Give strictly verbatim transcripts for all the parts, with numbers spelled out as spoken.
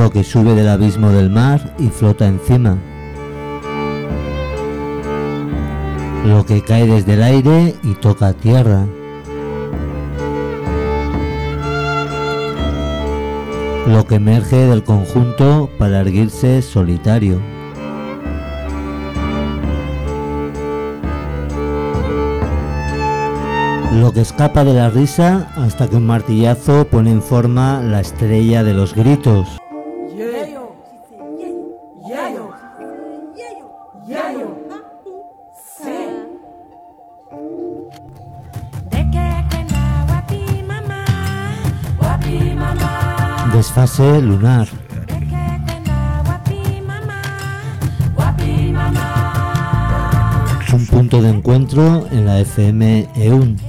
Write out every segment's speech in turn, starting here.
Lo que sube del abismo del mar y flota encima. Lo que cae desde el aire y toca tierra. Lo que emerge del conjunto para erguirse solitario. Lo que escapa de la risa hasta que un martillazo pone en forma la estrella de los gritos. Desfase lunar. Un punto de encuentro en la F M E U N.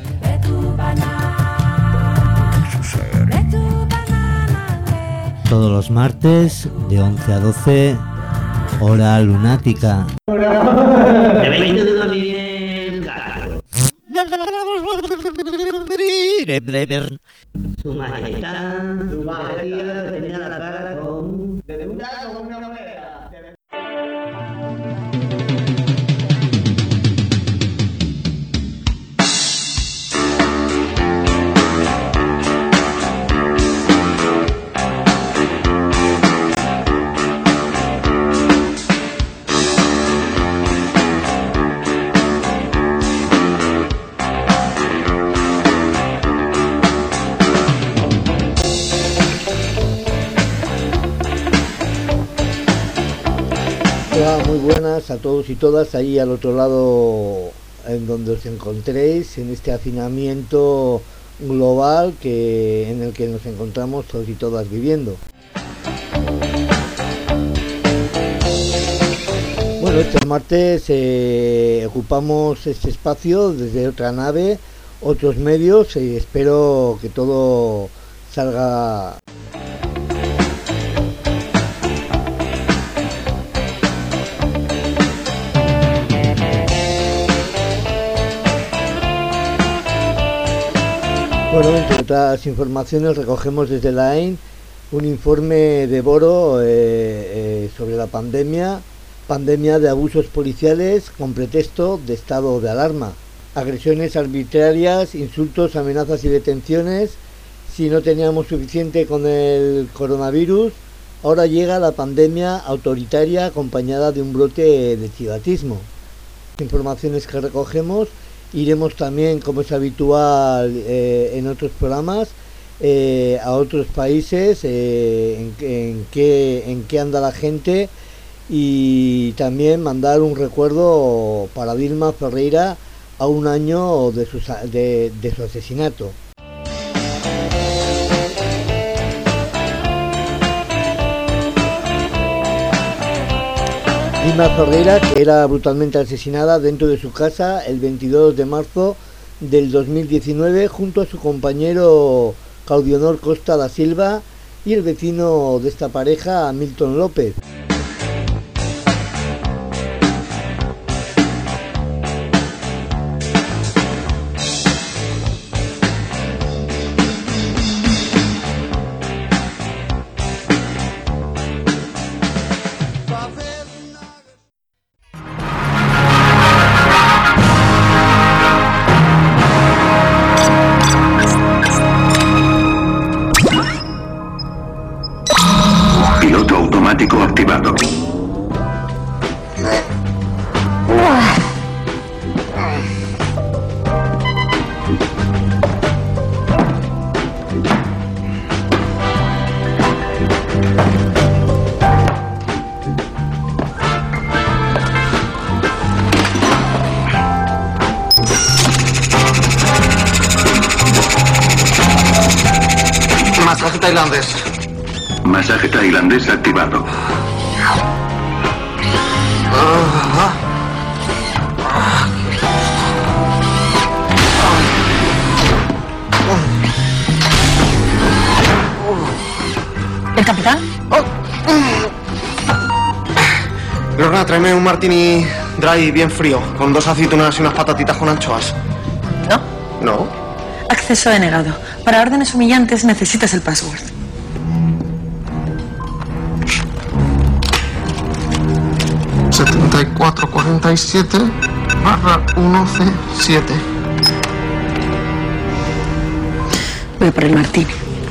Todos los martes de once a doce, hora lunática. Su majestad, su majestad tenía la cara con... de una como una moneda. Hola, muy buenas a todos y todas ahí al otro lado en donde os encontréis en este hacinamiento global que en el que nos encontramos todos y todas viviendo. Bueno, este martes eh, ocupamos este espacio desde otra nave, otros medios y espero que todo salga. Bueno, entre otras informaciones recogemos desde la A E N un informe de Boro eh, eh, sobre la pandemia, pandemia de abusos policiales con pretexto de estado de alarma, agresiones arbitrarias, insultos, amenazas y detenciones. Si no teníamos suficiente con el coronavirus, ahora llega la pandemia autoritaria acompañada de un brote de chivatismo. Informaciones que recogemos. Iremos también, como es habitual eh, en otros programas, eh, a otros países, eh, en, en, qué, en qué anda la gente, y también mandar un recuerdo para Dilma Ferreira a un año de su, de, de su asesinato. Dilma Ferreira, que era brutalmente asesinada dentro de su casa el veintidós de marzo del dos mil diecinueve junto a su compañero Claudionor Costa da Silva y el vecino de esta pareja, Milton López. Piloto automático activado. Masaje tailandés. Masaje tailandés activado. ¿El capitán? Oh. Lorna, tráeme un martini dry bien frío, con dos aceitunas y unas patatitas con anchoas. No. ¿No? Acceso denegado. Para órdenes humillantes necesitas el password. setenta y cuatro cuarenta y siete barra uno C siete. Voy por el martini.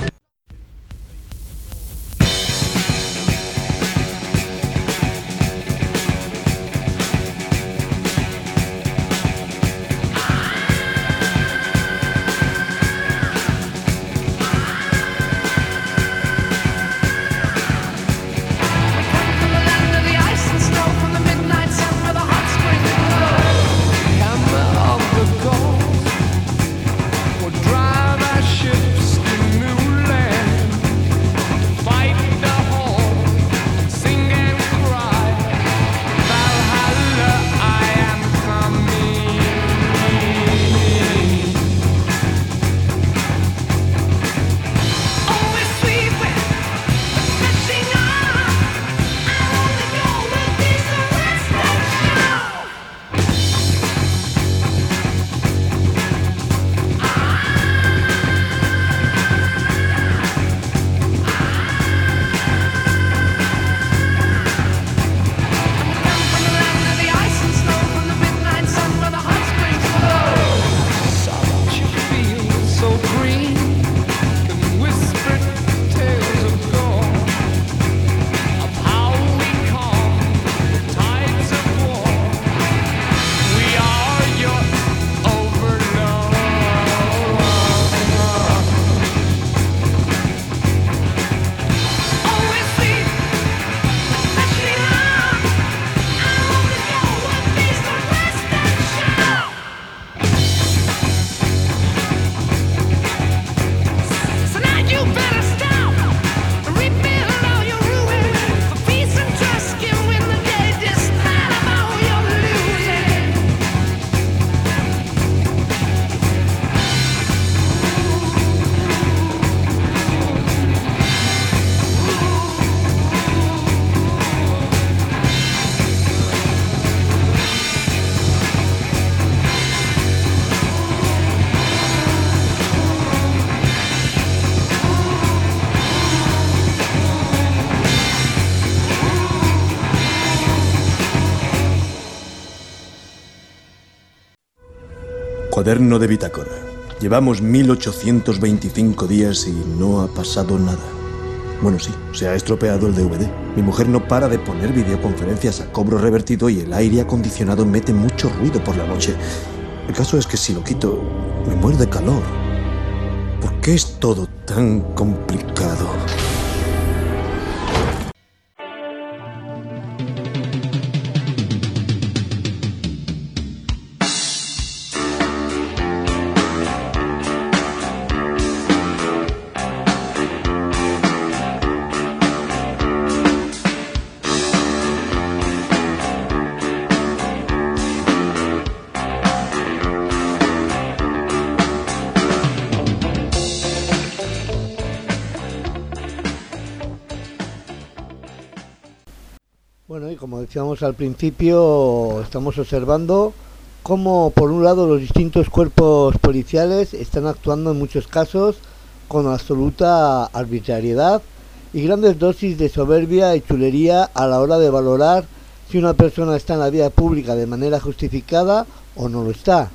Cuaderno de bitácora. Llevamos mil ochocientos veinticinco días y no ha pasado nada. Bueno, sí, se ha estropeado el D V D. Mi mujer no para de poner videoconferencias a cobro revertido y el aire acondicionado mete mucho ruido por la noche. El caso es que si lo quito, me muero de calor. ¿Por qué es todo tan complicado? Bueno, y como decíamos al principio, estamos observando cómo, por un lado, los distintos cuerpos policiales están actuando en muchos casos con absoluta arbitrariedad y grandes dosis de soberbia y chulería a la hora de valorar si una persona está en la vía pública de manera justificada o no lo está.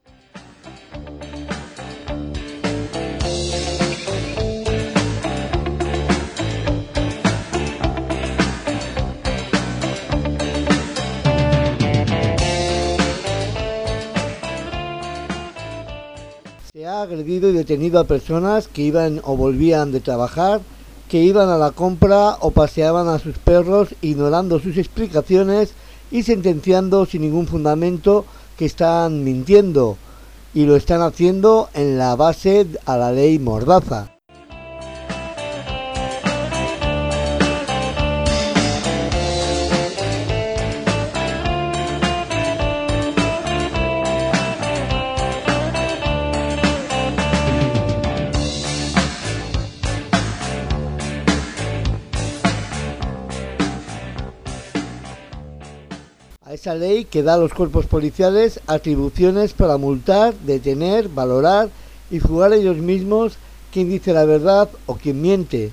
Se ha agredido y detenido a personas que iban o volvían de trabajar, que iban a la compra o paseaban a sus perros ignorando sus explicaciones y sentenciando sin ningún fundamento que están mintiendo, y lo están haciendo en la base a la ley Mordaza. A esa ley que da a los cuerpos policiales atribuciones para multar, detener, valorar y juzgar ellos mismos quién dice la verdad o quién miente.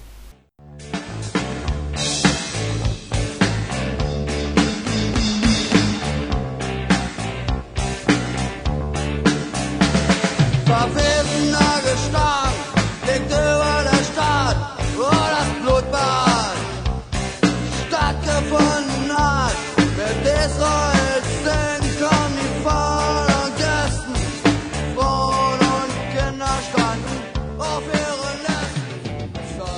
gefunden hat, wird Israels Denken die Fahnen Gästen, Frauen und Kinder standen auf ihren Lästen.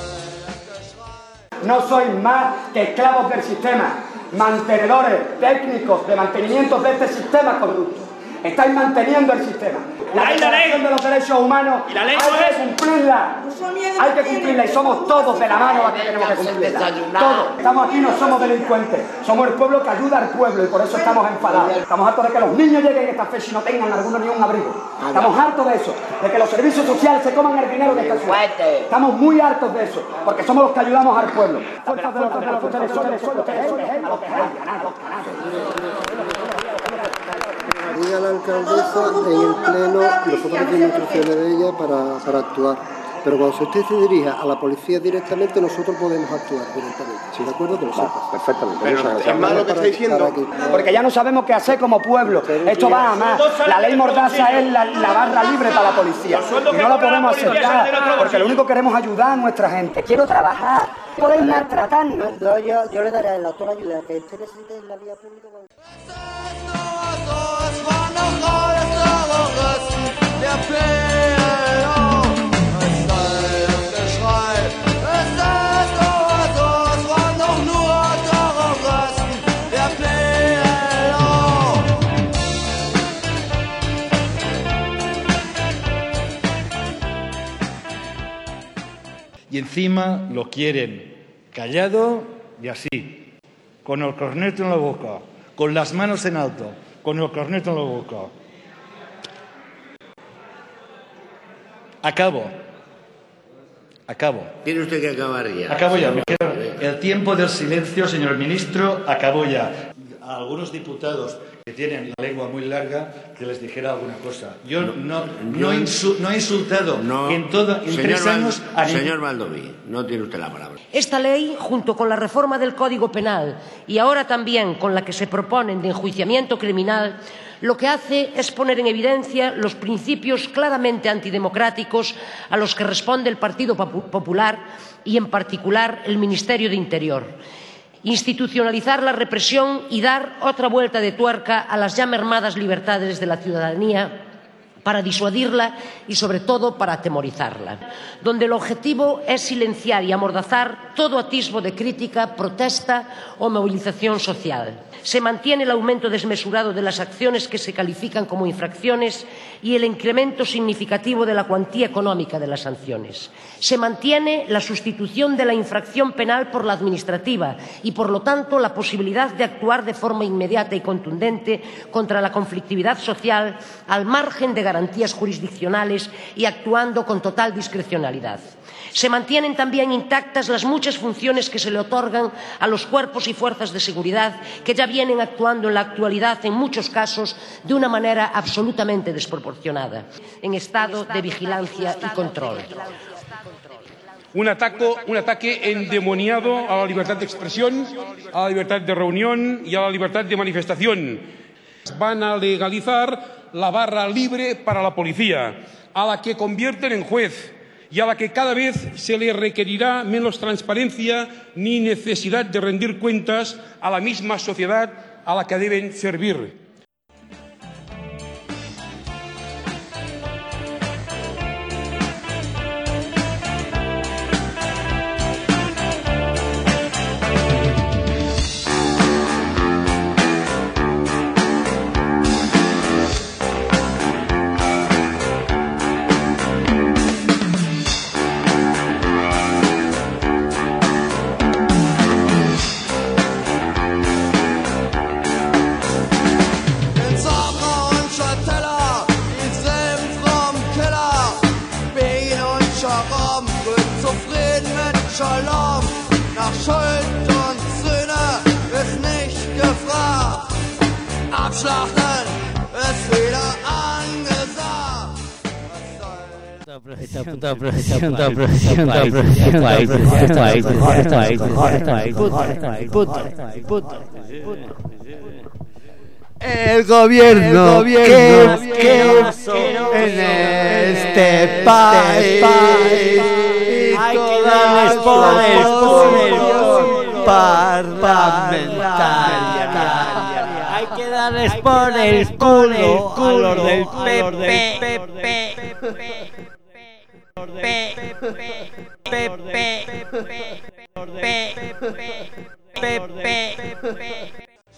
No sois más que esclavos del sistema, mantenedores técnicos de mantenimiento de este sistema corrupto. Estáis manteniendo el sistema. La Declaración de los Derechos Humanos hay que cumplirla. Hay que cumplirla y somos todos de la mano los que tenemos que cumplirla. Todos. Estamos aquí, no somos delincuentes. Somos el pueblo que ayuda al pueblo y por eso estamos enfadados. Estamos hartos de que los niños lleguen a esta fecha y no tengan alguno ni un abrigo. Estamos hartos de eso. De que los servicios sociales se coman el dinero de esta ciudad. Estamos muy hartos de eso. Porque somos los que ayudamos al pueblo. Fuerzas de los que ustedes son los que a los que Diga a la alcaldesa en el pleno, nosotros tenemos instrucciones de ella para, para actuar. Pero cuando usted se dirija a la policía directamente, nosotros podemos actuar directamente. ¿Sí, de acuerdo? Que lo sepas. Perfectamente. Pero es más lo que está diciendo. Porque ya no sabemos qué hacer como pueblo. Esto va a más. La ley Mordaza es la, la barra libre para la policía. Y no la podemos aceptar. Porque lo único que queremos es ayudar a nuestra gente. Quiero trabajar. Podéis maltratarnos. No, yo, yo le daré la toda ayuda que usted necesite en la vía pública. Y encima lo quieren callado y así, con el corneto en la boca, con las manos en alto, con el corneto en la boca. Acabo. Acabo. Tiene usted que acabar ya. Acabo ya. Me queda el tiempo del silencio, señor ministro, acabó ya. A algunos diputados que tienen la lengua muy larga, que les dijera alguna cosa. Yo no, no, no, no, insu, no he insultado no, en, todo, en tres años a ningún... Señor Baldoví, no tiene usted la palabra. Esta ley, junto con la reforma del Código Penal y ahora también con la que se proponen de enjuiciamiento criminal, lo que hace es poner en evidencia los principios claramente antidemocráticos a los que responde el Partido Popular y, en particular, el Ministerio de Interior. Institucionalizar la represión y dar otra vuelta de tuerca a las ya mermadas libertades de la ciudadanía para disuadirla y, sobre todo, para atemorizarla, donde el objetivo es silenciar y amordazar todo atisbo de crítica, protesta o movilización social. Se mantiene el aumento desmesurado de las acciones que se califican como infracciones y el incremento significativo de la cuantía económica de las sanciones. Se mantiene la sustitución de la infracción penal por la administrativa y, por lo tanto, la posibilidad de actuar de forma inmediata y contundente contra la conflictividad social al margen de garantías jurisdiccionales y actuando con total discrecionalidad. Se mantienen también intactas las muchas funciones que se le otorgan a los cuerpos y fuerzas de seguridad que ya vienen actuando en la actualidad, en muchos casos, de una manera absolutamente desproporcionada, en estado de vigilancia y control. Un, ataco, un ataque endemoniado a la libertad de expresión, a la libertad de reunión y a la libertad de manifestación. Van a legalizar la barra libre para la policía, a la que convierten en juez y a la que cada vez se le requerirá menos transparencia ni necesidad de rendir cuentas a la misma sociedad a la que deben servir. Shalom, nach Schuld und Sühne ist nicht gefragt. Abschlachten ist wieder angesagt. El gobierno, el gobierno que, que en este país hay que darles poder parlamentaria. Hay que darles por el culo a los del P P.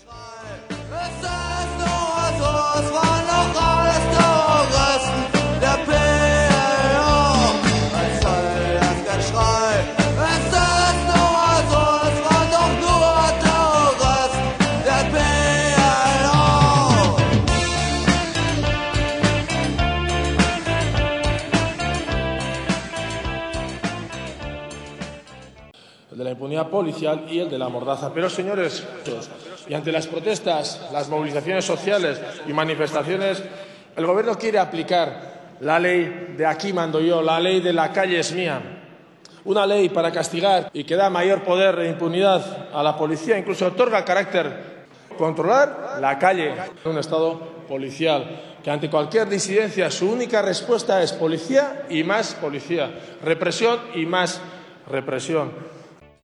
El de la impunidad policial y el de la mordaza. Pero, señores, y ante las protestas, las movilizaciones sociales y manifestaciones, el Gobierno quiere aplicar la ley de aquí mando yo, la ley de la calle es mía. Una ley para castigar y que da mayor poder e impunidad a la policía, incluso otorga carácter controlar la calle. Un Estado policial que ante cualquier disidencia su única respuesta es policía y más policía, represión y más represión.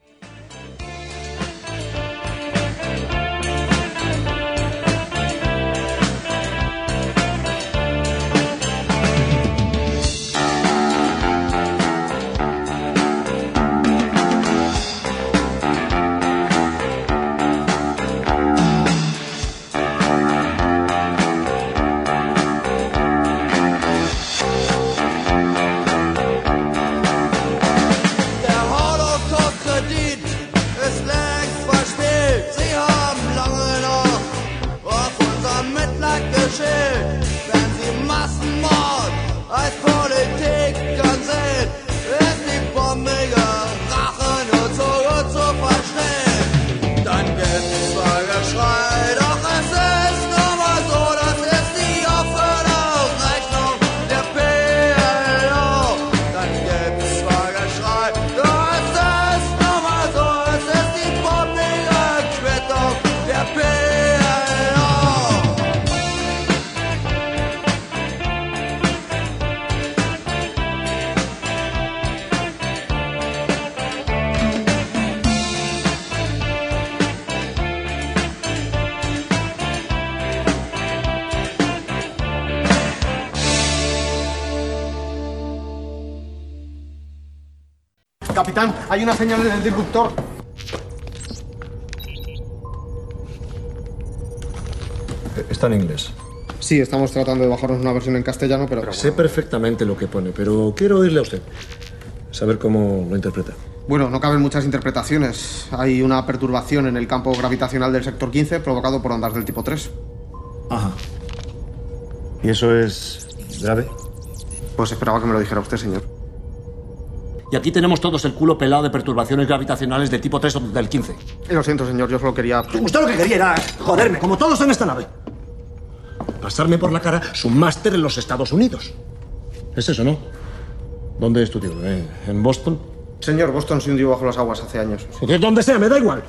Capitán, hay una señal en el disruptor. Está en inglés. Sí, estamos tratando de bajarnos una versión en castellano, pero... Sé perfectamente lo que pone, pero quiero oírle a usted. Saber cómo lo interpreta. Bueno, no caben muchas interpretaciones. Hay una perturbación en el campo gravitacional del sector quince provocado por ondas del tipo tres. Ajá. ¿Y eso es grave? Pues esperaba que me lo dijera usted, señor. Y aquí tenemos todos el culo pelado de perturbaciones gravitacionales de tipo tres o del quince. Lo siento, señor, yo solo quería... Usted lo que quería era joderme, como todos en esta nave. Pasarme por la cara su máster en los Estados Unidos. Es eso, ¿no? ¿Dónde es tu tío? ¿En Boston? Señor, Boston se hundió bajo las aguas hace años. Donde sea, me da igual.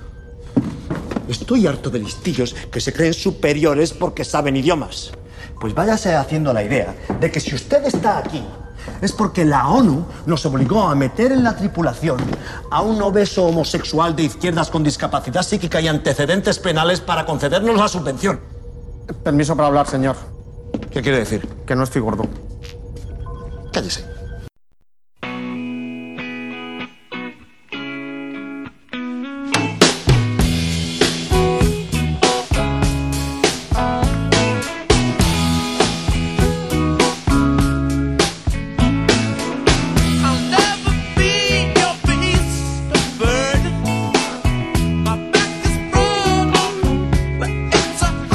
Estoy harto de listillos que se creen superiores porque saben idiomas. Pues váyase haciendo la idea de que si usted está aquí es porque la ONU nos obligó a meter en la tripulación a un obeso homosexual de izquierdas con discapacidad psíquica y antecedentes penales para concedernos la subvención. Permiso para hablar, señor. ¿Qué quiere decir? Que no estoy gordo. Cállese.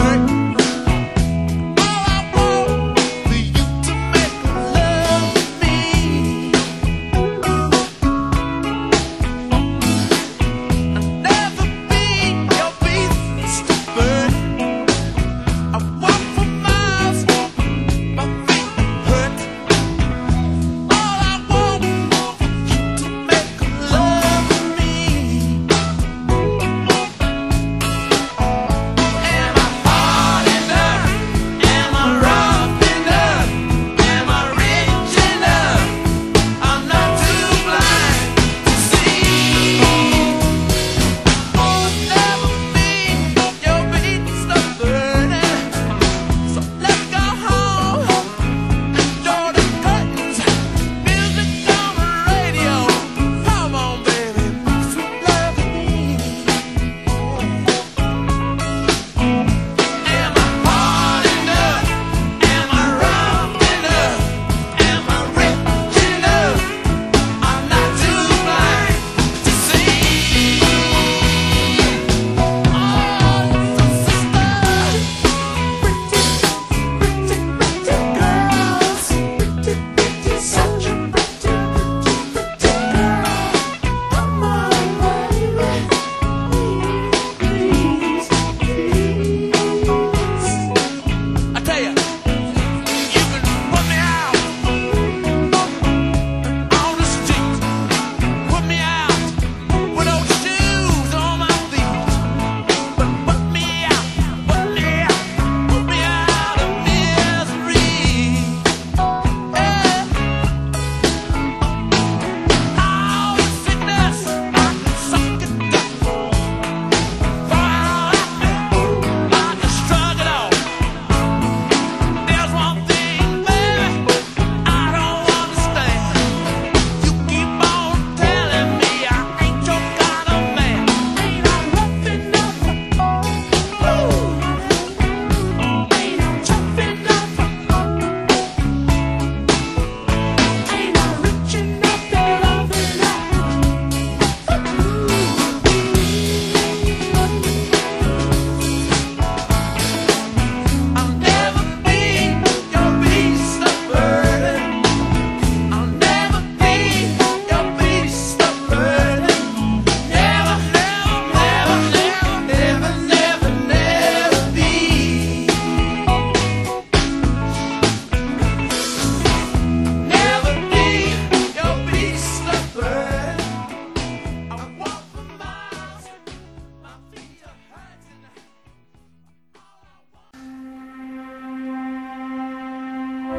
Me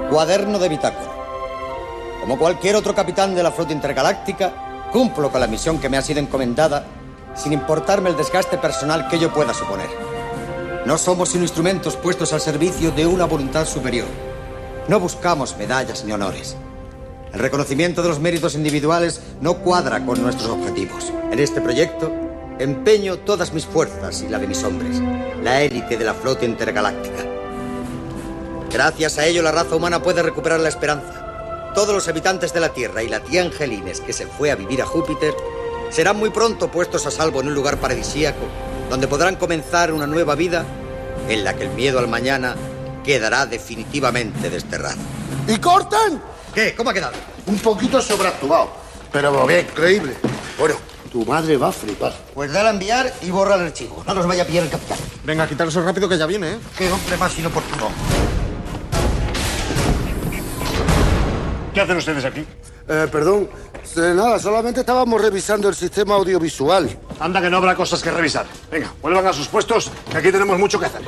Cuaderno de bitácora. Como cualquier otro capitán de la flota intergaláctica, cumplo con la misión que me ha sido encomendada, sin importarme el desgaste personal que ello pueda suponer. No somos sino instrumentos puestos al servicio de una voluntad superior. No buscamos medallas ni honores. El reconocimiento de los méritos individuales no cuadra con nuestros objetivos. En este proyecto, empeño todas mis fuerzas y la de mis hombres, la élite de la flota intergaláctica. Gracias a ello, la raza humana puede recuperar la esperanza. Todos los habitantes de la Tierra y la tía Angelines, que se fue a vivir a Júpiter, serán muy pronto puestos a salvo en un lugar paradisíaco, donde podrán comenzar una nueva vida en la que el miedo al mañana quedará definitivamente desterrado. ¿Y cortan? ¿Qué? ¿Cómo ha quedado? Un poquito sobreactuado, pero bien, creíble. Bueno, tu madre va a flipar. Pues dale a enviar y borra el archivo. No nos vaya a pillar el capitán. Venga, quitar eso rápido que ya viene, ¿eh? Qué hombre más inoportuno. ¿Qué hacen ustedes aquí? Eh, perdón, eh, nada, solamente estábamos revisando el sistema audiovisual. Anda que no habrá cosas que revisar. Venga, vuelvan a sus puestos, que aquí tenemos mucho que hacer.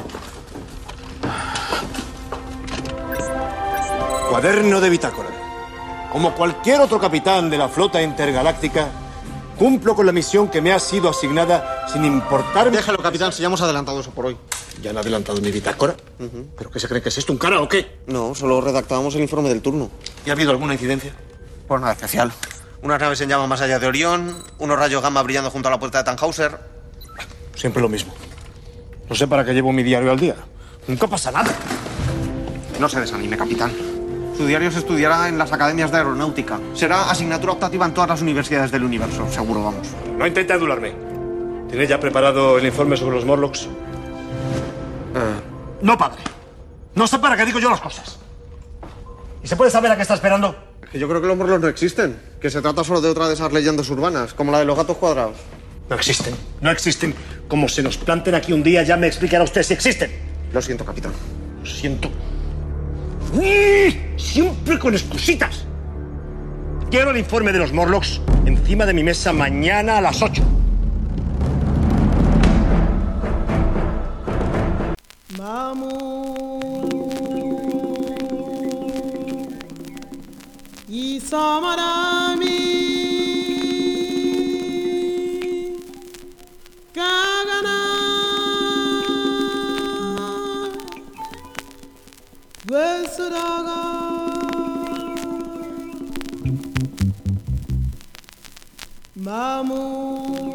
Cuaderno de bitácora. Como cualquier otro capitán de la flota intergaláctica, cumplo con la misión que me ha sido asignada sin importarme... Déjalo, capitán, si ya hemos adelantado eso por hoy. ¿Ya han adelantado mi bitácora? Uh-huh. ¿Pero qué se creen que es esto, un cara o qué? No, solo redactábamos el informe del turno. ¿Y ha habido alguna incidencia? Pues nada especial. Unas naves en llama más allá de Orión, unos rayos gamma brillando junto a la puerta de Tannhauser. Siempre lo mismo. No sé para qué llevo mi diario al día. Nunca pasa nada. No se desanime, capitán. Su diario se estudiará en las academias de aeronáutica. Será asignatura optativa en todas las universidades del universo, seguro, vamos. No intente adularme. ¿Tiene ya preparado el informe sobre los Morlocks? Eh... No, padre. No sé para qué digo yo las cosas. ¿Y se puede saber a qué está esperando? Yo creo que los Morlocks no existen. Que se trata solo de otra de esas leyendas urbanas, como la de los gatos cuadrados. No existen. No existen. Como se nos planten aquí un día, ya me explicará usted si existen. Lo siento, capitán. Lo siento. ¡Uy! Siempre con excusitas. Quiero el informe de los Morlocks encima de mi mesa mañana a las ocho. Y Samarami Kagana Vesuraga Mamu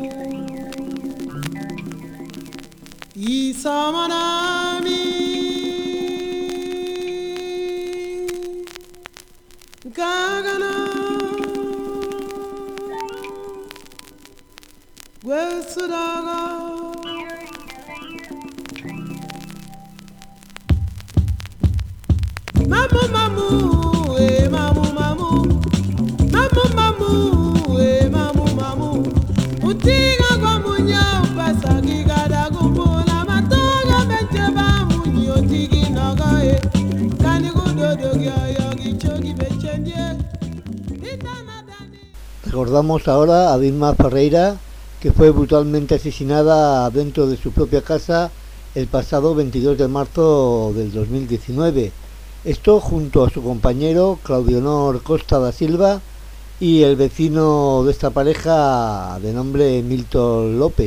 Y Samarami Gagana Wesuraga Mamu mamu eh mamu mamu Mamu mamu eh mamu mamu Utiga kwa munya upasa gigada gumbula matoga benjeba munyi otigi naga eh Kani gudodo gya gichogi bechenye. Recordamos ahora a Vilma Ferreira, que fue brutalmente asesinada dentro de su propia casa el pasado veintidós de marzo del dos mil diecinueve. Esto junto a su compañero Claudio Honor Costa da Silva y el vecino de esta pareja de nombre Milton López.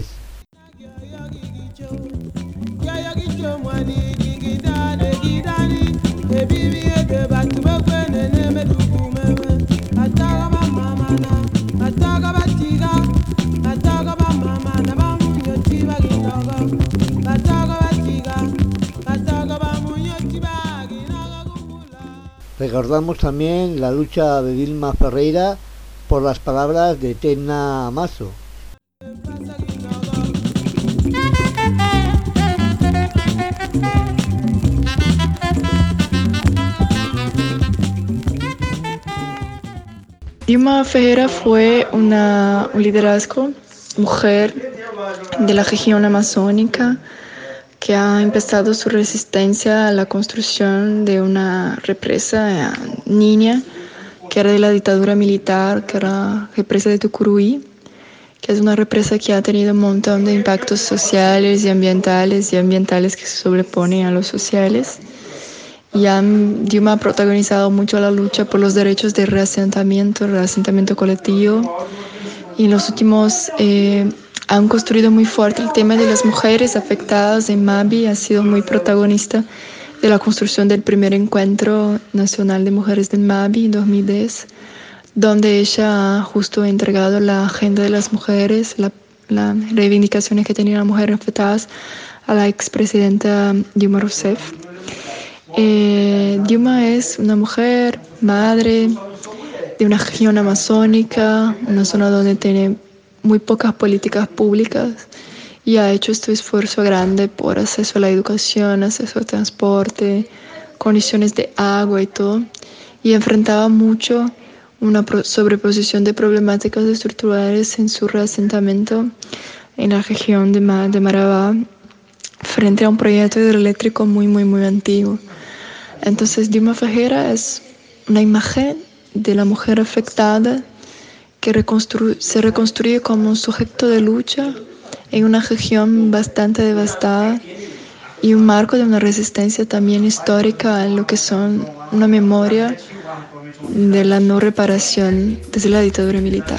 Recordamos también la lucha de Vilma Ferreira por las palabras de Tena Maso. Vilma Ferreira fue una, un liderazgo, mujer de la región amazónica, que ha empezado su resistencia a la construcción de una represa niña, que era de la dictadura militar, que era la represa de Tucuruí, que es una represa que ha tenido un montón de impactos sociales y ambientales, y ambientales que se sobreponen a los sociales. Y han, Dilma ha protagonizado mucho la lucha por los derechos de reasentamiento, reasentamiento colectivo. Y en los últimos eh, han construido muy fuerte el tema de las mujeres afectadas en Mabi. Ha sido muy protagonista de la construcción del primer encuentro nacional de mujeres del Mabi en dos mil diez, donde ella ha justo entregado la agenda de las mujeres, la, las reivindicaciones que tenían las mujeres afectadas a la expresidenta Dilma Rousseff. Eh, Dilma es una mujer, madre de una región amazónica, una zona donde tiene muy pocas políticas públicas y ha hecho este esfuerzo grande por acceso a la educación, acceso al transporte, condiciones de agua y todo, y enfrentaba mucho una sobreposición de problemáticas estructurales en su reasentamiento en la región de, Mar de Marabá frente a un proyecto hidroeléctrico muy, muy, muy antiguo. Entonces Dilma Ferreira es una imagen de la mujer afectada que reconstru se reconstruye como un sujeto de lucha en una región bastante devastada y un marco de una resistencia también histórica en lo que son una memoria de la no reparación desde la dictadura militar.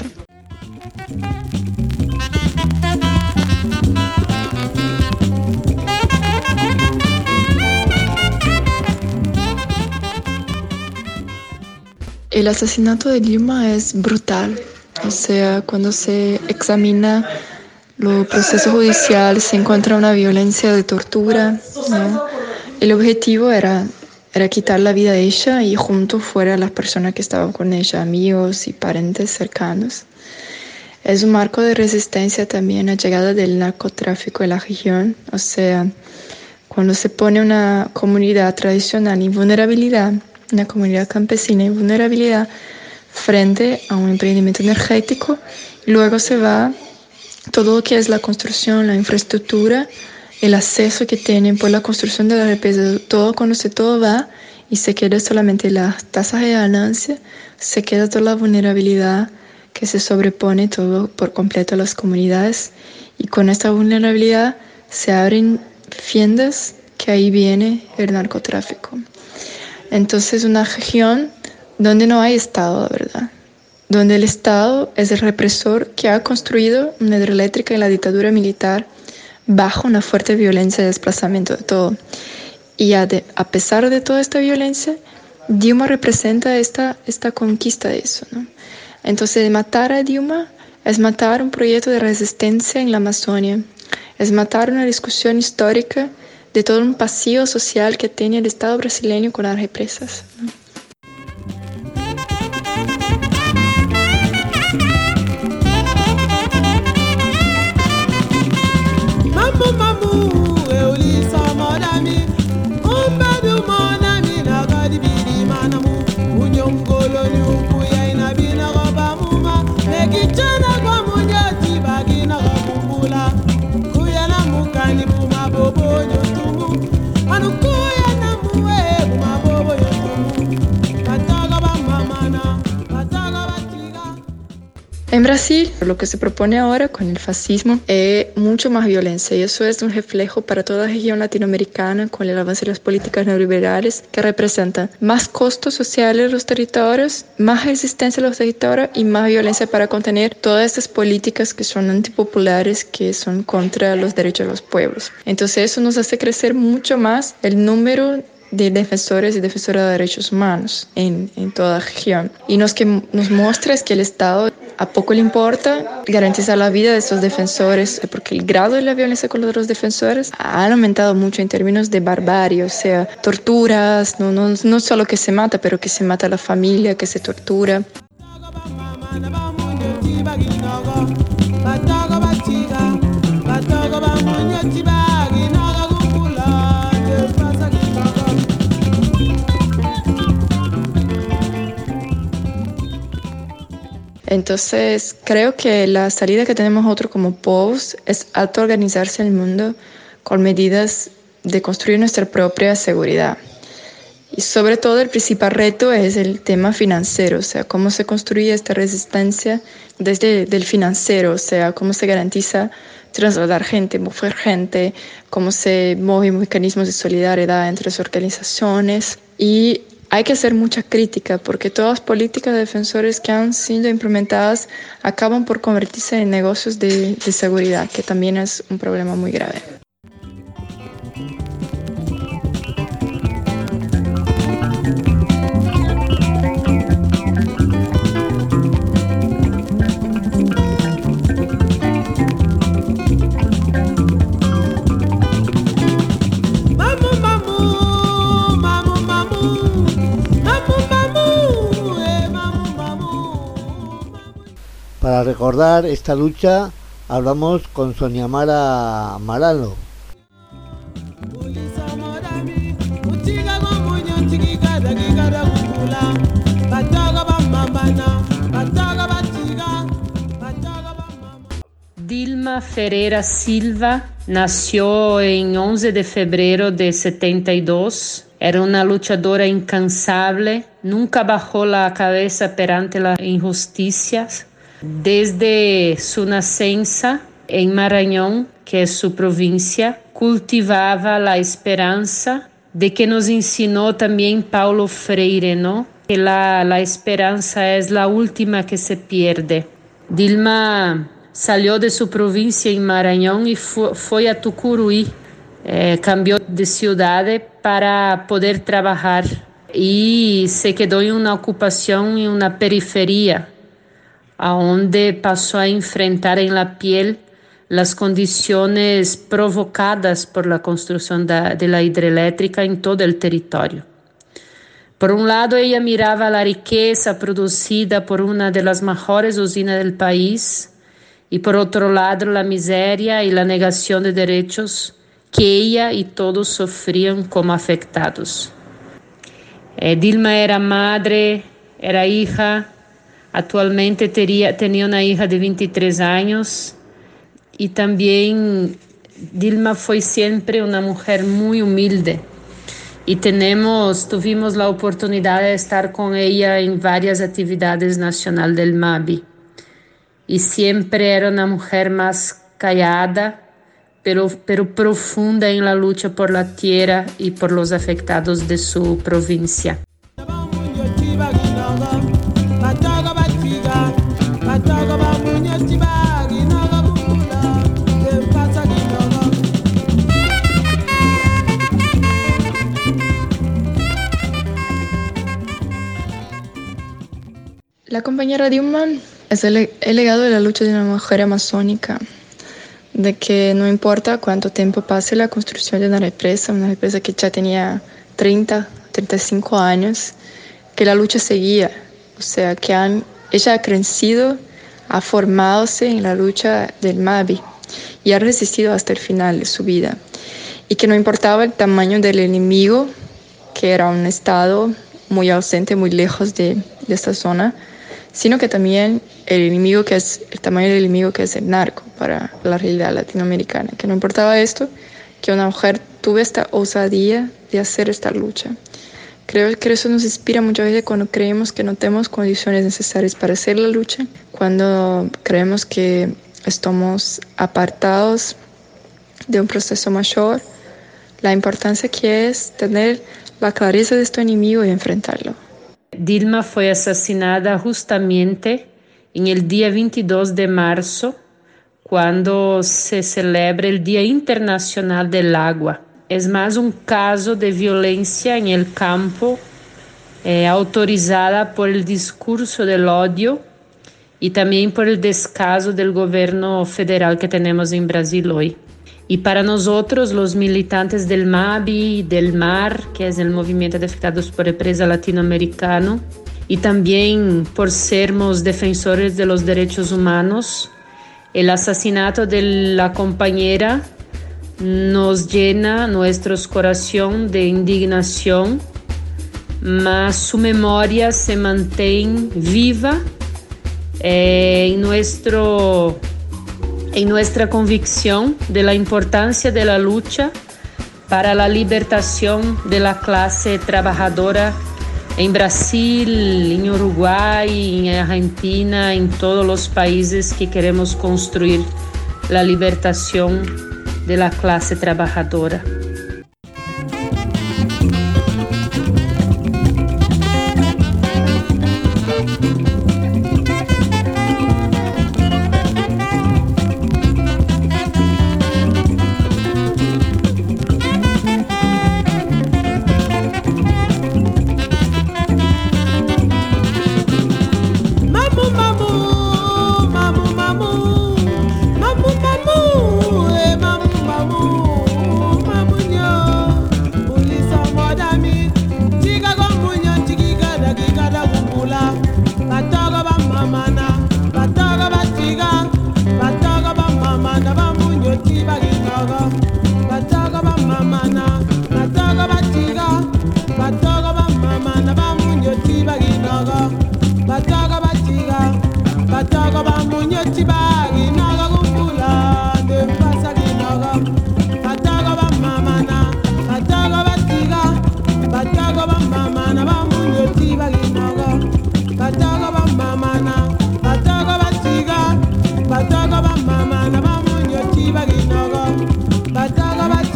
El asesinato de Dilma es brutal, o sea, cuando se examina los procesos judiciales se encuentra una violencia de tortura, ¿no? El objetivo era, era quitar la vida de ella y junto fuera las personas que estaban con ella, amigos y parientes cercanos. Es un marco de resistencia también a la llegada del narcotráfico en la región, o sea, cuando se pone una comunidad tradicional en vulnerabilidad, una comunidad campesina en vulnerabilidad frente a un emprendimiento energético, y luego se va todo lo que es la construcción, la infraestructura, el acceso que tienen por la construcción de la represa, todo cuando se todo va y se queda solamente las tasas de ganancia, se queda toda la vulnerabilidad que se sobrepone todo por completo a las comunidades, y con esta vulnerabilidad se abren fiendas que ahí viene el narcotráfico. Entonces una región donde no hay Estado, la verdad, donde el Estado es el represor que ha construido una hidroeléctrica en la dictadura militar bajo una fuerte violencia de desplazamiento de todo. Y a, de, a pesar de toda esta violencia, Dilma representa esta, esta conquista de eso, ¿no? Entonces matar a Dilma es matar un proyecto de resistencia en la Amazonia, es matar una discusión histórica de todo un pasillo social que tiene el Estado brasileño con las represas, ¿no? En Brasil, lo que se propone ahora con el fascismo es mucho más violencia, y eso es un reflejo para toda la región latinoamericana con el avance de las políticas neoliberales que representan más costos sociales de los territorios, más resistencia a los territorios y más violencia para contener todas estas políticas que son antipopulares, que son contra los derechos de los pueblos. Entonces eso nos hace crecer mucho más el número de defensores y defensoras de derechos humanos en, en toda la región. Y lo que nos muestra es que el Estado a poco le importa garantizar la vida de estos defensores, porque el grado de la violencia con los defensores ha aumentado mucho en términos de barbarie, o sea, torturas, no, no, no solo que se mata, pero que se mata a la familia, que se tortura. Entonces, creo que la salida que tenemos nosotros como pueblos es autoorganizarse en el mundo con medidas de construir nuestra propia seguridad. Y sobre todo el principal reto es el tema financiero, o sea, cómo se construye esta resistencia desde el financiero, o sea, cómo se garantiza trasladar gente, mover gente, cómo se mueven mecanismos de solidaridad entre las organizaciones. Y hay que hacer mucha crítica porque todas las políticas de defensores que han sido implementadas acaban por convertirse en negocios de, de seguridad, que también es un problema muy grave. Para recordar esta lucha hablamos con Sonia Mara Marano. Dilma Ferreira Silva nació en once de febrero de setenta y dos. Era una luchadora incansable, nunca bajó la cabeza perante las injusticias. Desde su nacencia en Maranhão, que es su provincia, cultivaba la esperanza de que nos enseñó también Paulo Freire, ¿no? Que la, la esperanza es la última que se pierde. Dilma salió de su provincia en Maranhão y fu- fue a Tucuruí. Eh, cambió de ciudad para poder trabajar y se quedó en una ocupación en una periferia, donde pasó a enfrentar en la piel las condiciones provocadas por la construcción de, de la hidroeléctrica en todo el territorio. Por un lado, ella miraba la riqueza producida por una de las mejores usinas del país y por otro lado, la miseria y la negación de derechos que ella y todos sufrían como afectados. Eh, Dilma era madre, era hija. Actualmente teria, tenía una hija de veintitrés años y también Dilma fue siempre una mujer muy humilde y tenemos, tuvimos la oportunidad de estar con ella en varias actividades nacionales del M A B I y siempre era una mujer más callada pero, pero profunda en la lucha por la tierra y por los afectados de su provincia. La compañera Dilma es el, el legado de la lucha de una mujer amazónica, de que no importa cuánto tiempo pase la construcción de una represa, una represa que ya tenía treinta, treinta y cinco años, que la lucha seguía, o sea, que han, ella ha crecido, ha formadose en la lucha del M A B I y ha resistido hasta el final de su vida, y que no importaba el tamaño del enemigo, que era un estado muy ausente, muy lejos de, de esta zona, sino que también el enemigo que es el tamaño del enemigo que es el narco para la realidad latinoamericana, que no importaba esto, que una mujer tuvo esta osadía de hacer esta lucha. Creo que eso nos inspira muchas veces cuando creemos que no tenemos condiciones necesarias para hacer la lucha, cuando creemos que estamos apartados de un proceso mayor, la importancia que es tener la clareza de este enemigo y enfrentarlo. Dilma fue asesinada justamente en el día veintidós de marzo, cuando se celebra el Día Internacional del Agua. Es más un caso de violencia en el campo, eh, autorizada por el discurso del odio y también por el descaso del gobierno federal que tenemos en Brasil hoy. Y para nosotros, los militantes del M A B I, del M A R, que es el Movimiento de Afectados por Represa Latinoamericano, y también por sermos defensores de los derechos humanos, el asesinato de la compañera nos llena nuestros corazones de indignación, mas su memoria se mantiene viva eh, en nuestro... en nuestra convicción de la importancia de la lucha para la libertación de la clase trabajadora en Brasil, en Uruguay, en Argentina, en todos los países que queremos construir la libertación de la clase trabajadora.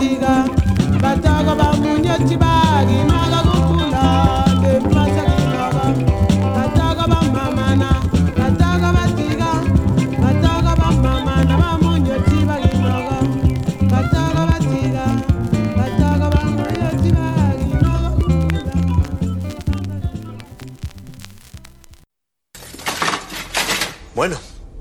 batiga bataga bamunyoti bagi naga kupula de pasa kinaga bataga bamamana bataga batiga bataga bamamana bamunyoti bagi naga bataga batiga bataga bamunyoti bagi naga kupula. Bueno,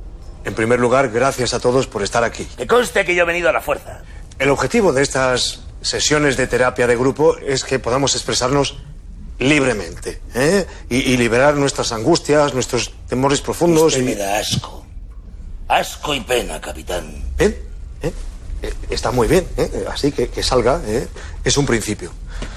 en primer lugar, gracias a todos por estar aquí. Que conste que yo he venido a la fuerza. El objetivo de estas sesiones de terapia de grupo es que podamos expresarnos libremente, ¿eh? y, y liberar nuestras angustias, nuestros temores profundos. Usted y... me da asco. Asco y pena, capitán. ¿Eh? ¿Eh? Eh, Está muy bien, ¿eh? Así que, que salga, ¿eh? Es un principio.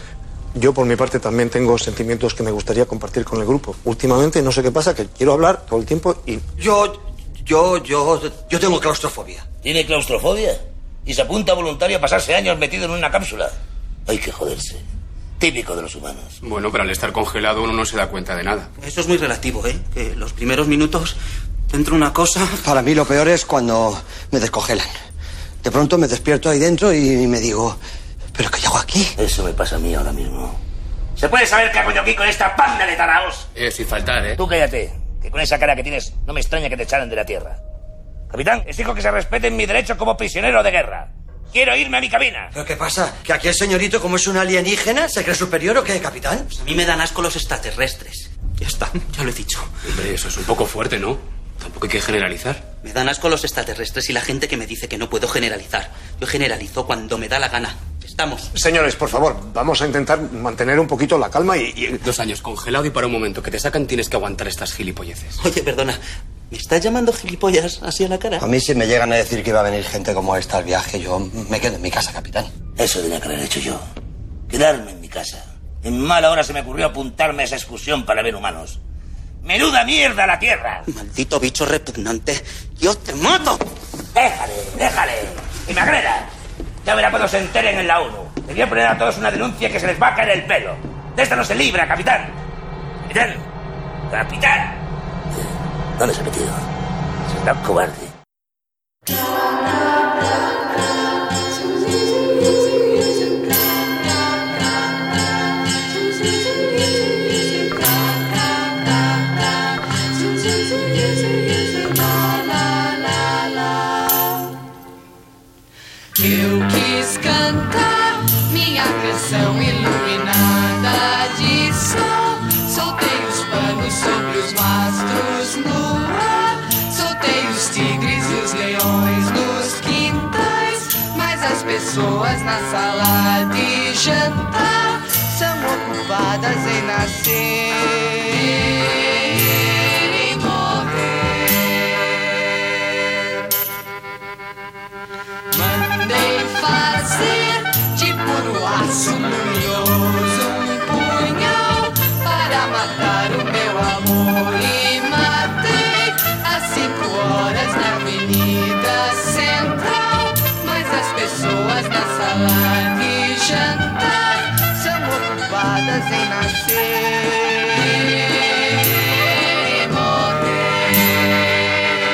Yo, por mi parte, también tengo sentimientos que me gustaría compartir con el grupo. Últimamente, no sé qué pasa, que quiero hablar todo el tiempo y... Yo, yo, yo, yo tengo claustrofobia. ¿Tiene claustrofobia? Y se apunta voluntario a pasarse años metido en una cápsula. Hay que joderse. Típico de los humanos. Bueno, pero al estar congelado uno no se da cuenta de nada. Eso es muy relativo, ¿eh? Que los primeros minutos dentro una cosa... Para mí lo peor es cuando me descongelan. De pronto me despierto ahí dentro y me digo... ¿Pero qué hago aquí? Eso me pasa a mí ahora mismo. ¿Se puede saber qué hago yo aquí con esta banda de taraos? Eh, sin faltar, ¿eh? Tú cállate, que con esa cara que tienes no me extraña que te echaran de la tierra. Capitán, exijo que se respeten mis derechos como prisionero de guerra. Quiero irme a mi cabina. ¿Pero qué pasa? ¿Que aquí el señorito, como es un alienígena, se cree superior o qué, capitán? Pues a mí me dan asco los extraterrestres. Ya está, ya lo he dicho. Hombre, eso es un poco fuerte, ¿no? Tampoco hay que generalizar. Me dan asco los extraterrestres y la gente que me dice que no puedo generalizar. Yo generalizo cuando me da la gana. Estamos. Señores, por favor, vamos a intentar mantener un poquito la calma y... y... Dos años congelado y para un momento que te sacan tienes que aguantar estas gilipolleces. Oye, perdona, ¿me estás llamando gilipollas así a la cara? A mí si me llegan a decir que iba a venir gente como esta al viaje, yo me quedo en mi casa, capitán. Eso tenía que haber hecho yo. Quedarme en mi casa. En mala hora se me ocurrió apuntarme a esa excursión para ver humanos. ¡Menuda mierda la Tierra! Maldito bicho repugnante. ¡Yo te mato! Déjale, déjale. ¡Y me agreda! Ya verá cuando se enteren en la ONU. Les voy a poner a todos una denuncia que se les va a caer el pelo. De esta no se libra, capitán. Capitán. Capitán. ¿Dónde se ha metido? Se está cobarde. Eu quis cantar minha canção iluminada de sol. Soltei os panos sobre os mastros no ar. Soltei os tigres e os leões nos quintais. Mas as pessoas na sala de jantar são ocupadas em nascer e morrer. Mandei fazer de puro aço luminoso um punhal para matar o meu amor e matei às cinco horas na Avenida Central. Mas as pessoas na sala de jantar são ocupadas em nascer e morrer.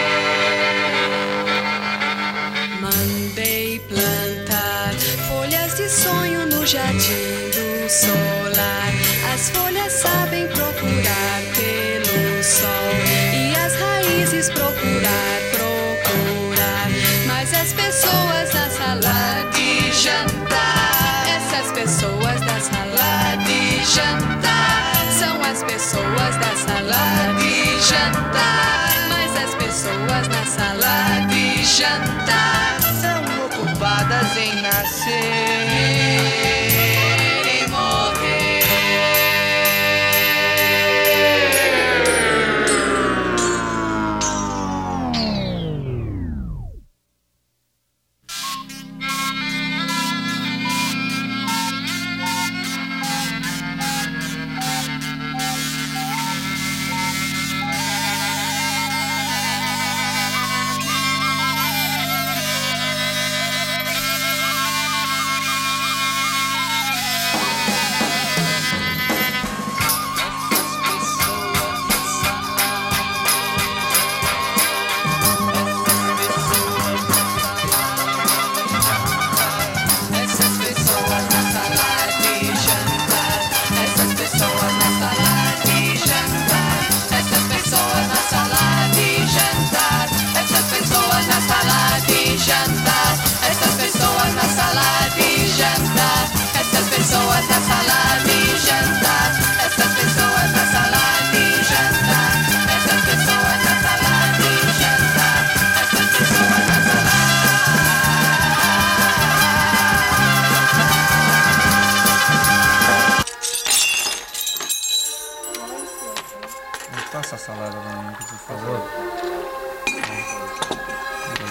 Mandei plantar folhas de sonho no jardim do solar. As folhas sabem procurar pelo sol e as raízes procurar, procurar. Mas as pessoas na sala de jantar, essas pessoas da sala de jantar, são as pessoas da sala de jantar. Mas as pessoas na sala de jantar são ocupadas em nascer e morrer.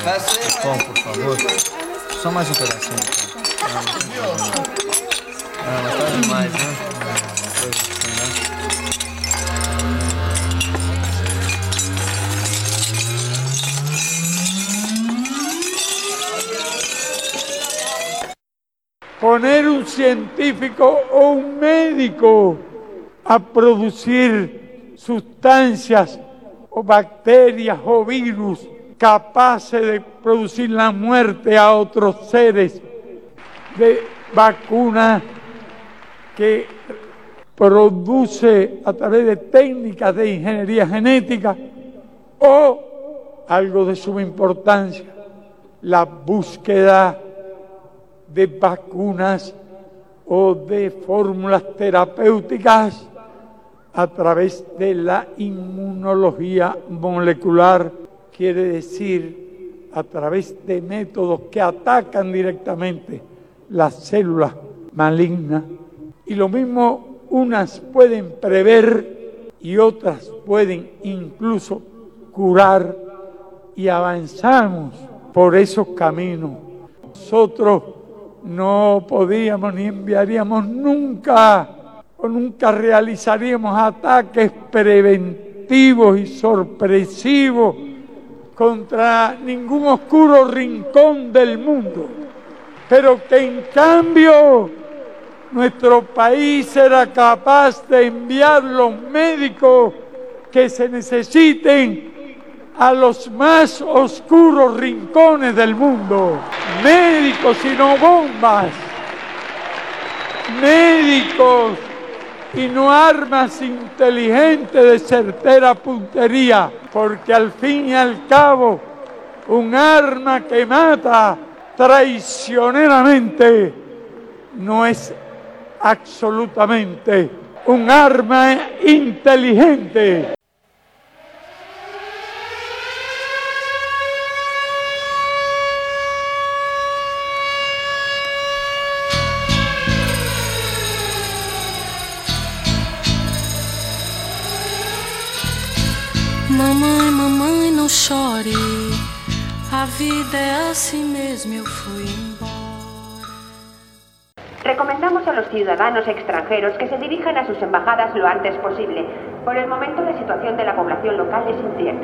Bom, por favor. Só mais um pedacinho. Ah, mas tá demais, né? Poner un científico o un médico a producir sustancias o bacterias o virus capaces de producir la muerte a otros seres, de vacunas que produce a través de técnicas de ingeniería genética, o algo de suma importancia, la búsqueda de vacunas o de fórmulas terapéuticas a través de la inmunología molecular, quiere decir a través de métodos que atacan directamente las células malignas. Y lo mismo, unas pueden prever y otras pueden incluso curar, y avanzamos por esos caminos. Nosotros no podíamos ni enviaríamos nunca o nunca realizaríamos ataques preventivos y sorpresivos contra ningún oscuro rincón del mundo, pero que en cambio nuestro país era capaz de enviar los médicos que se necesiten a los más oscuros rincones del mundo. Médicos y no bombas. Médicos y no armas inteligentes de certera puntería, porque al fin y al cabo un arma que mata traicioneramente no es absolutamente un arma inteligente. Mamãe, mamãe, não chore, a vida é assim mesmo, eu fui embora. Recomendamos a los ciudadanos extranjeros que se dirijan a sus embajadas lo antes posible. Por el momento la situación de la población local es incierta.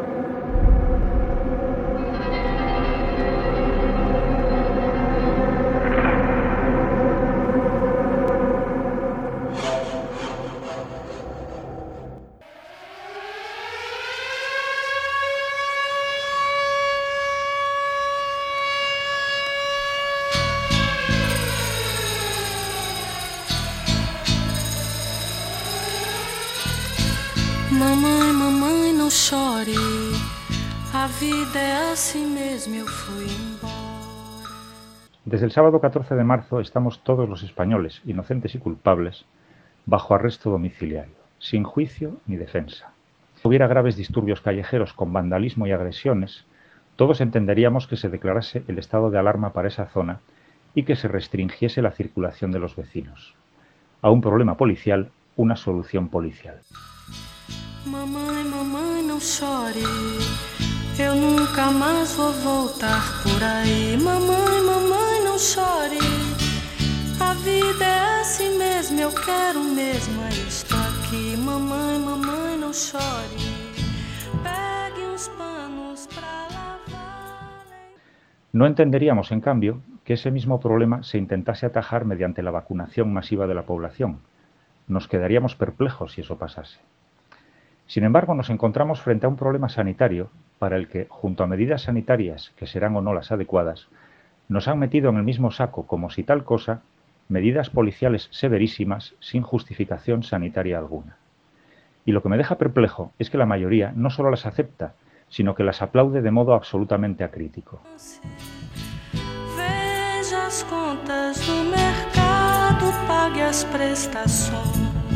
Mamãe, mamãe, não chore, a vida é assim mesmo, eu fui embora. Desde el sábado catorce de marzo estamos todos los españoles, inocentes y culpables, bajo arresto domiciliario, sin juicio ni defensa. Si hubiera graves disturbios callejeros con vandalismo y agresiones, todos entenderíamos que se declarase el estado de alarma para esa zona y que se restringiese la circulación de los vecinos. A un problema policial, una solución policial. Mamãe, mamãe, não chore, eu nunca mais vou voltar por aí. Mamãe, mamãe, não chore, a vida é assim mesmo, eu quero mesmo, é isto aqui. Mamãe, mamãe, não chore, pegue uns panos pra lavar. No entenderíamos, en cambio, que ese mismo problema se intentase atajar mediante la vacunación masiva de la población. Nos quedaríamos perplejos si eso pasase. Sin embargo, nos encontramos frente a un problema sanitario para el que, junto a medidas sanitarias que serán o no las adecuadas, nos han metido en el mismo saco, como si tal cosa, medidas policiales severísimas sin justificación sanitaria alguna. Y lo que me deja perplejo es que la mayoría no solo las acepta, sino que las aplaude de modo absolutamente acrítico. Veja as contas do mercado, pague as prestações.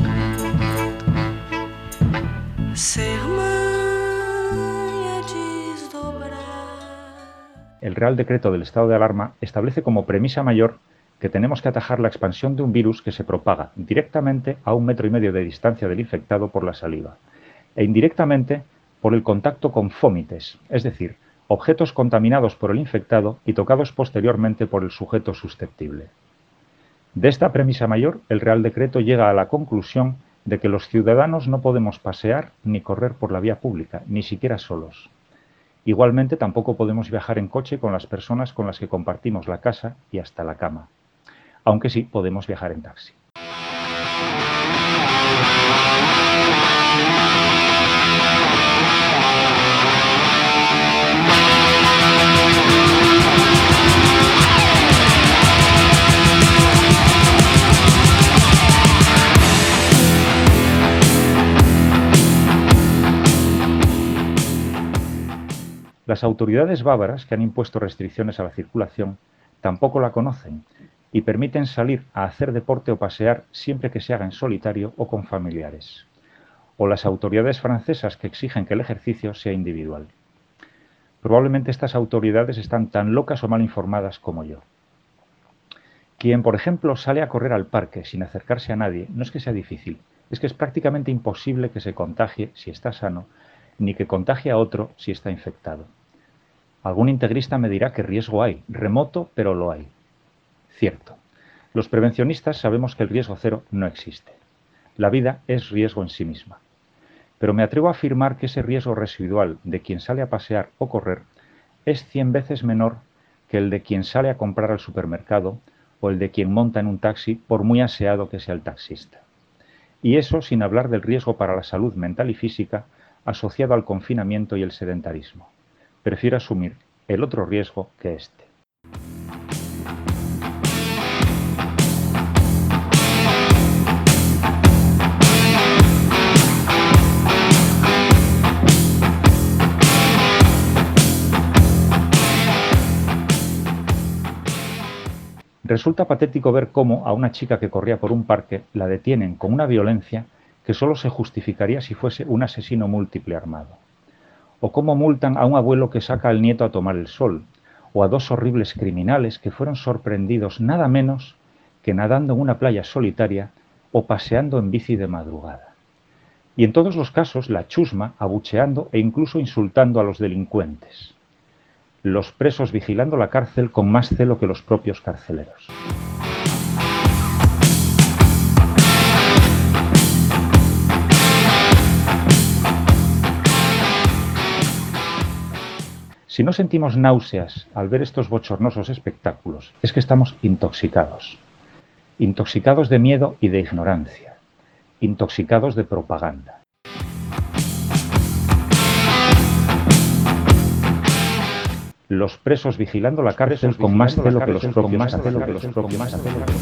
Ser mãe é desdobrar. El Real Decreto del Estado de Alarma establece como premisa mayor que tenemos que atajar la expansión de un virus que se propaga directamente a un metro y medio de distancia del infectado por la saliva e indirectamente por el contacto con fómites, es decir, objetos contaminados por el infectado y tocados posteriormente por el sujeto susceptible. De esta premisa mayor, el Real Decreto llega a la conclusión de que los ciudadanos no podemos pasear ni correr por la vía pública, ni siquiera solos. Igualmente, tampoco podemos viajar en coche con las personas con las que compartimos la casa y hasta la cama, aunque sí podemos viajar en taxi. Las autoridades bávaras, que han impuesto restricciones a la circulación, tampoco la conocen y permiten salir a hacer deporte o pasear siempre que se haga en solitario o con familiares. O las autoridades francesas, que exigen que el ejercicio sea individual. Probablemente estas autoridades están tan locas o mal informadas como yo. Quien, por ejemplo, sale a correr al parque sin acercarse a nadie, no es que sea difícil, es que es prácticamente imposible que se contagie si está sano, ni que contagie a otro si está infectado. Algún integrista me dirá que riesgo hay, remoto, pero lo hay. Cierto. Los prevencionistas sabemos que el riesgo cero no existe. La vida es riesgo en sí misma. Pero me atrevo a afirmar que ese riesgo residual de quien sale a pasear o correr es cien veces menor que el de quien sale a comprar al supermercado o el de quien monta en un taxi, por muy aseado que sea el taxista. Y eso sin hablar del riesgo para la salud mental y física asociado al confinamiento y el sedentarismo. Prefiero asumir el otro riesgo que este. Resulta patético ver cómo a una chica que corría por un parque la detienen con una violencia que solo se justificaría si fuese un asesino múltiple armado. O cómo multan a un abuelo que saca al nieto a tomar el sol, o a dos horribles criminales que fueron sorprendidos nada menos que nadando en una playa solitaria o paseando en bici de madrugada. Y en todos los casos la chusma abucheando e incluso insultando a los delincuentes. Los presos vigilando la cárcel con más celo que los propios carceleros. Si no sentimos náuseas al ver estos bochornosos espectáculos, es que estamos intoxicados. Intoxicados de miedo y de ignorancia. Intoxicados de propaganda. Los presos vigilando la cárcel con más celo que los propios carceleros.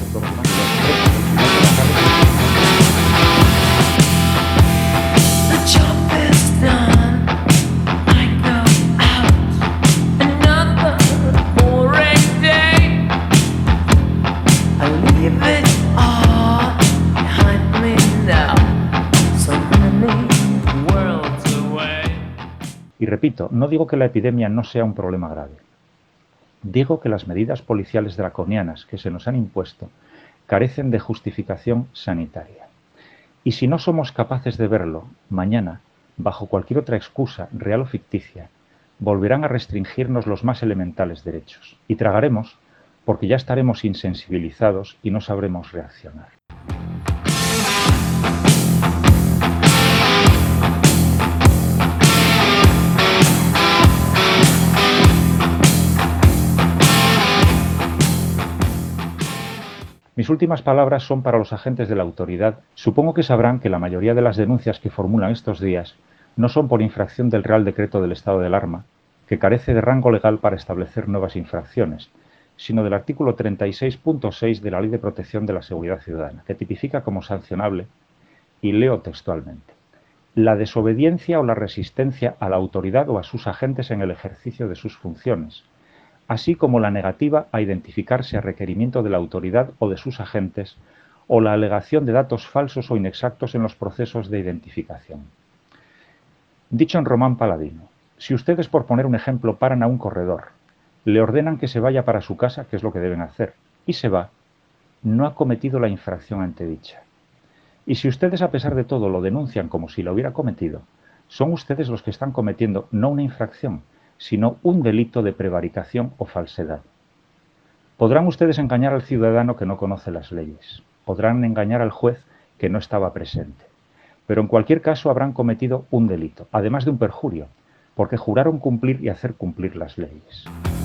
Y repito, no digo que la epidemia no sea un problema grave. Digo que las medidas policiales draconianas que se nos han impuesto carecen de justificación sanitaria. Y si no somos capaces de verlo, mañana, bajo cualquier otra excusa, real o ficticia, volverán a restringirnos los más elementales derechos. Y tragaremos porque ya estaremos insensibilizados y no sabremos reaccionar. Mis últimas palabras son para los agentes de la autoridad. Supongo que sabrán que la mayoría de las denuncias que formulan estos días no son por infracción del Real Decreto del estado de alarma, que carece de rango legal para establecer nuevas infracciones, sino del artículo treinta y seis punto seis de la Ley de Protección de la Seguridad Ciudadana, que tipifica como sancionable, y leo textualmente, la desobediencia o la resistencia a la autoridad o a sus agentes en el ejercicio de sus funciones, así como la negativa a identificarse a requerimiento de la autoridad o de sus agentes, o la alegación de datos falsos o inexactos en los procesos de identificación. Dicho en román paladino, si ustedes, por poner un ejemplo, paran a un corredor, le ordenan que se vaya para su casa, que es lo que deben hacer, y se va, no ha cometido la infracción antedicha. Y si ustedes, a pesar de todo, lo denuncian como si lo hubiera cometido, son ustedes los que están cometiendo no una infracción, sino un delito de prevaricación o falsedad. Podrán ustedes engañar al ciudadano que no conoce las leyes, podrán engañar al juez que no estaba presente, pero en cualquier caso habrán cometido un delito, además de un perjurio, porque juraron cumplir y hacer cumplir las leyes.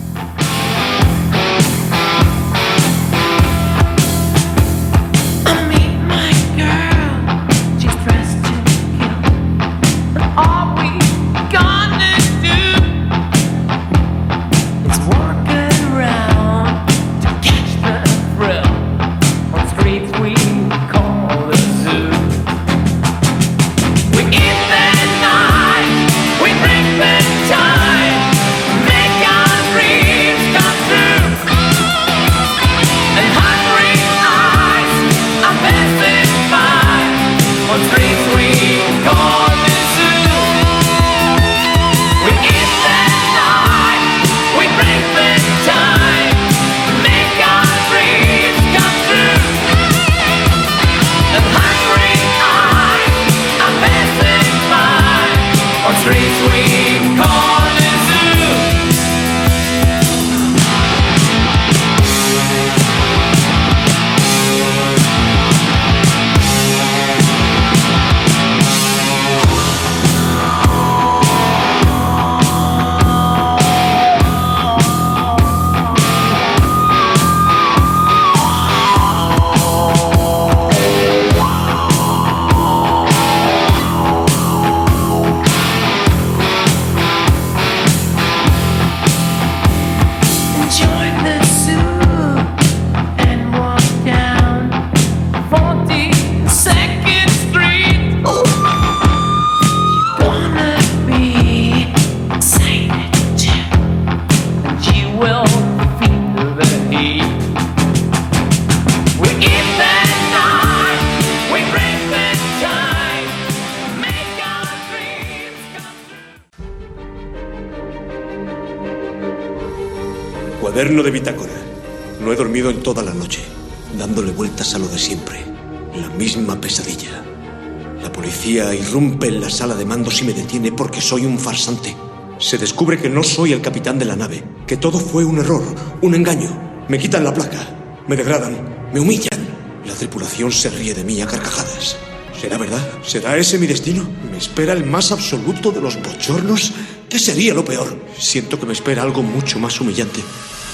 Cuaderno de bitácora. No he dormido en toda la noche, dándole vueltas a lo de siempre. La misma pesadilla. La policía irrumpe en la sala de mandos y me detiene porque soy un farsante. Se descubre que no soy el capitán de la nave, que todo fue un error, un engaño. Me quitan la placa, me degradan, me humillan. La tripulación se ríe de mí a carcajadas. ¿Será verdad? ¿Será ese mi destino? ¿Me espera el más absoluto de los bochornos? ¿Qué sería lo peor? Siento que me espera algo mucho más humillante.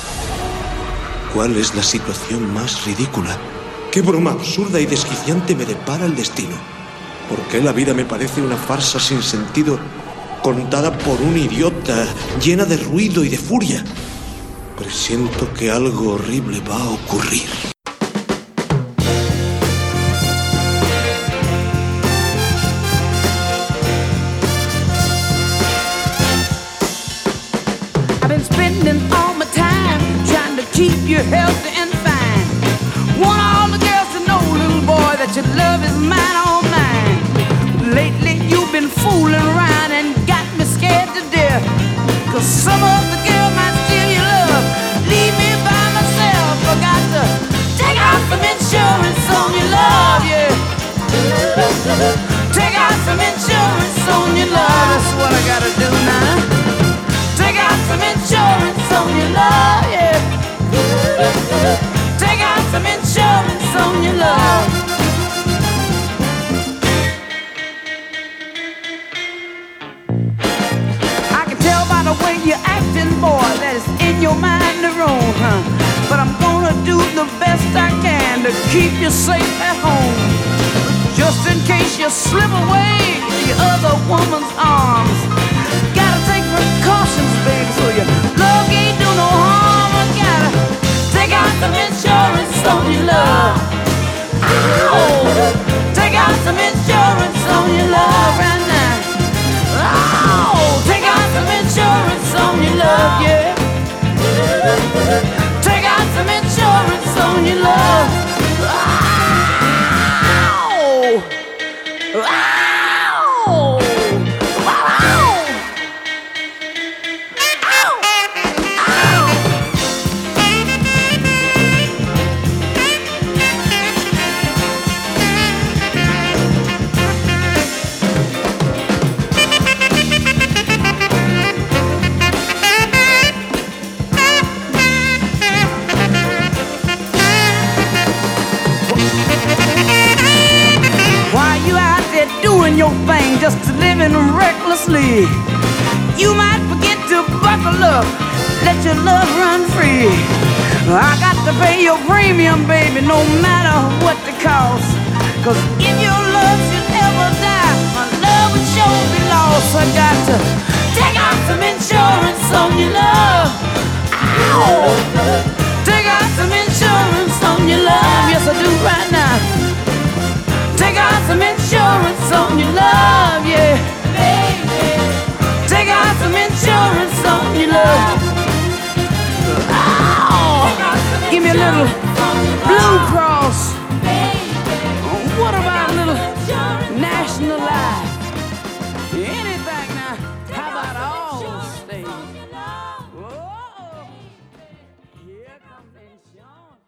¿Cuál es la situación más ridícula? ¿Qué broma absurda y desquiciante me depara el destino? ¿Por qué la vida me parece una farsa sin sentido, contada por un idiota, llena de ruido y de furia? Presiento que algo horrible va a ocurrir. Keep you healthy and fine. Want all the girls to know, little boy, that your love is mine, all mine. Lately you've been fooling around and got me scared to death. Cause some of the girl might steal your love. Leave me by myself. Forgot to take out some insurance on your love, yeah. Take out some insurance on your love. That's what I gotta do now. Take out some insurance on your love, yeah. Take out some insurance on your love. I can tell by the way you're acting, boy, that it's in your mind to roam, huh? But I'm gonna do the best I can to keep you safe at home. Just in case you slip away in the other woman's arms. Gotta take precautions, baby, so your love ain't do no harm. I gotta take out some insurance on your love. Ow! Take out some insurance on your love right now. Ow! Take out some insurance on your love, yeah. Take out some insurance on your love. Ow! Ow! Ow! doing your thing, just living recklessly. You might forget to buckle up, let your love run free. I got to pay your premium, baby, no matter what the cost. Cause if your love should ever die, my love would sure be lost. I got to take out some insurance on your love. Ow! Take out some insurance on your love. Yes, I do right now. Take out some insurance on your love, yeah. Baby. Take out some insurance on your love. Ow! Give me a little Blue Cross. What about a little National Life? Anything now? How about all states? Here comes insurance.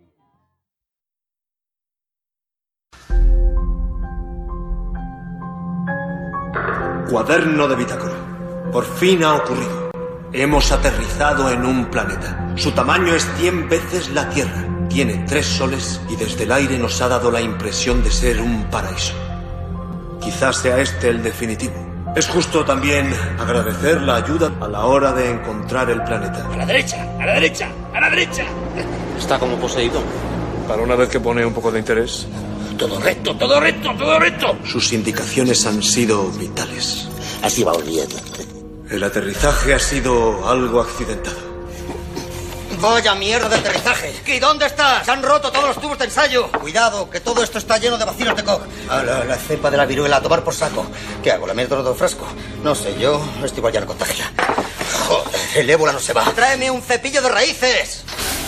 Cuaderno de bitácora. Por fin ha ocurrido. Hemos aterrizado en un planeta. Su tamaño es cien veces la Tierra. Tiene tres soles y desde el aire nos ha dado la impresión de ser un paraíso. Quizás sea este el definitivo. Es justo también agradecer la ayuda a la hora de encontrar el planeta. A la derecha, a la derecha, a la derecha. Está como poseído. Para una vez que pone un poco de interés. Todo recto, todo recto, todo recto. Sus indicaciones han sido vitales. Así va bien. El aterrizaje ha sido algo accidentado. Vaya mierda de aterrizaje. ¿Y dónde estás? Se han roto todos los tubos de ensayo. Cuidado, que todo esto está lleno de vacilos de coca. A la, la cepa de la viruela, a tomar por saco. ¿Qué hago? ¿La meto en otro frasco? No sé, yo esto igual ya no contagia. Joder, el ébola no se va. Tráeme un cepillo de raíces.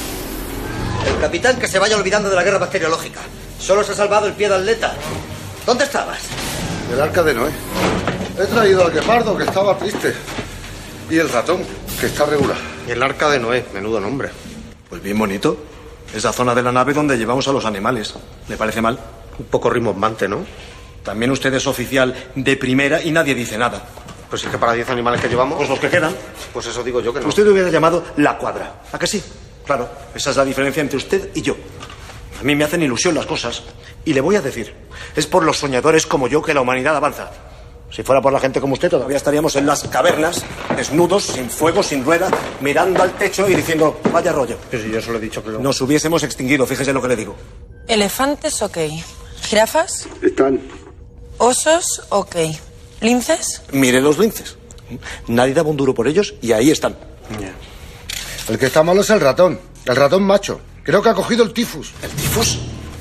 El capitán que se vaya olvidando de la guerra bacteriológica. Solo se ha salvado el pie de atleta. ¿Dónde estabas? El arca de Noé. He traído al guepardo, que estaba triste. Y el ratón, que está regular. El arca de Noé, menudo nombre. Pues bien bonito. Esa zona de la nave donde llevamos a los animales. ¿Le parece mal? Un poco rimbombante, ¿no? También usted es oficial de primera y nadie dice nada. Pues es que para diez animales que llevamos... Pues los que quedan. Pues eso digo yo que no. Usted lo hubiera llamado la cuadra. ¿A que sí? Claro, esa es la diferencia entre usted y yo. A mí me hacen ilusión las cosas. Y le voy a decir, es por los soñadores como yo que la humanidad avanza. Si fuera por la gente como usted, todavía estaríamos en las cavernas, desnudos, sin fuego, sin rueda, mirando al techo y diciendo, vaya rollo. Pero si yo solo he dicho que no. Nos hubiésemos extinguido, fíjese lo que le digo. Elefantes, ok. ¿Jirafas? Están. ¿Osos? Ok. ¿Linces? Mire los linces. Nadie daba un duro por ellos y ahí están. Yeah. El que está malo es el ratón. El ratón macho. Creo que ha cogido el tifus. ¿El tifus?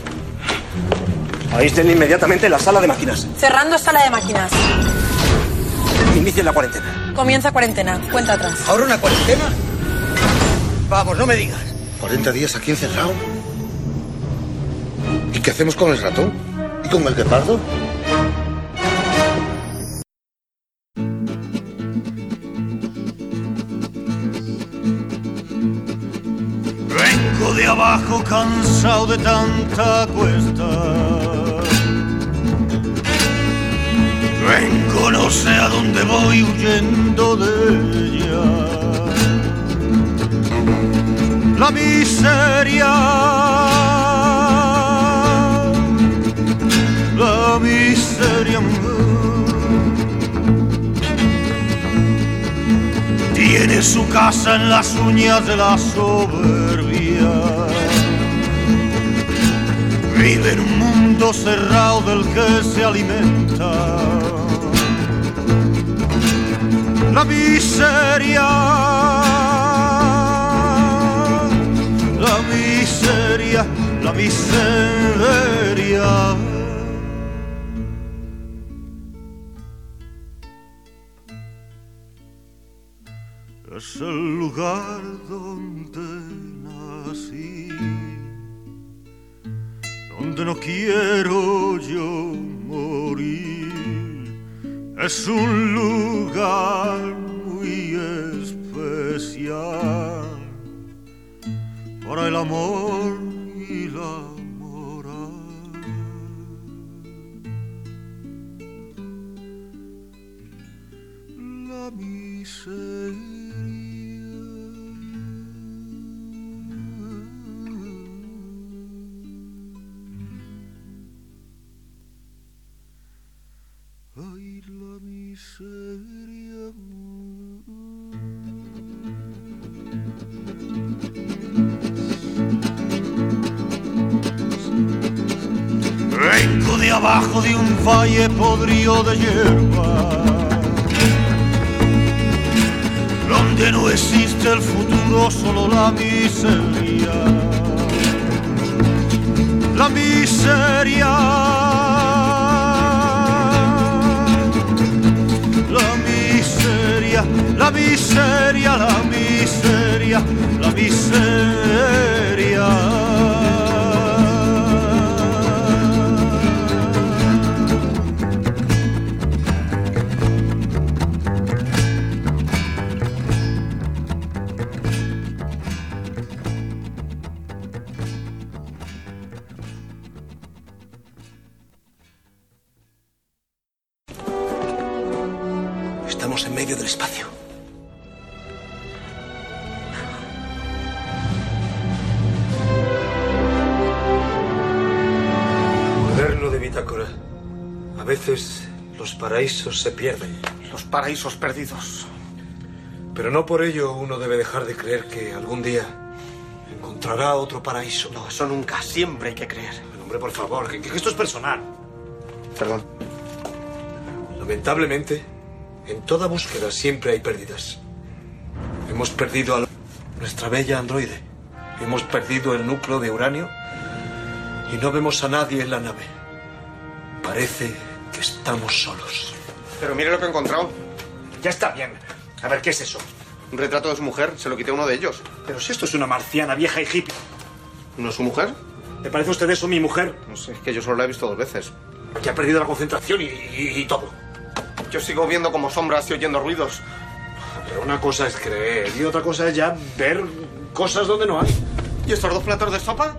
Aíslen inmediatamente la sala de máquinas. Cerrando sala de máquinas. Inicien la cuarentena. Comienza cuarentena. Cuenta atrás. ¿Ahora una cuarentena? Vamos, no me digas. cuarenta días aquí encerrado. ¿Y qué hacemos con el ratón? ¿Y con el guepardo? Vengo de abajo cansado de tanta cuesta. Vengo no sé a dónde voy huyendo de ella. La miseria, la miseria tiene su casa en las uñas de la soberbia. Vive en un mundo cerrado del que se alimenta. La miseria, la miseria, la miseria. Es el lugar donde nací, donde no quiero yo morir. Es un lugar muy especial para el amor y la moral. La miseria. ahí abajo de un valle podrido de hierba, donde no existe el futuro, solo la miseria, la miseria, la miseria, la miseria, la miseria, la miseria. Estamos en medio del espacio. Cuaderno de bitácora. A veces los paraísos se pierden. Los paraísos perdidos. Pero no por ello uno debe dejar de creer que algún día encontrará otro paraíso. No, eso nunca. Siempre hay que creer. Pero, hombre, por favor, que, que esto es personal. Perdón. Lamentablemente, en toda búsqueda siempre hay pérdidas. Hemos perdido a nuestra bella androide. Hemos perdido el núcleo de uranio y no vemos a nadie en la nave. Parece que estamos solos. Pero mire lo que he encontrado. Ya está bien. A ver, ¿qué es eso? Un retrato de su mujer. Se lo quité a uno de ellos. Pero si esto es una marciana vieja y hippie. ¿No es su mujer? ¿Le parece a usted eso mi mujer? No sé, es que yo solo la he visto dos veces. Que ha perdido la concentración y, y, y todo. Yo sigo viendo como sombras y oyendo ruidos. Pero una cosa es creer y otra cosa es ya ver cosas donde no hay. ¿Y estos dos platos de sopa?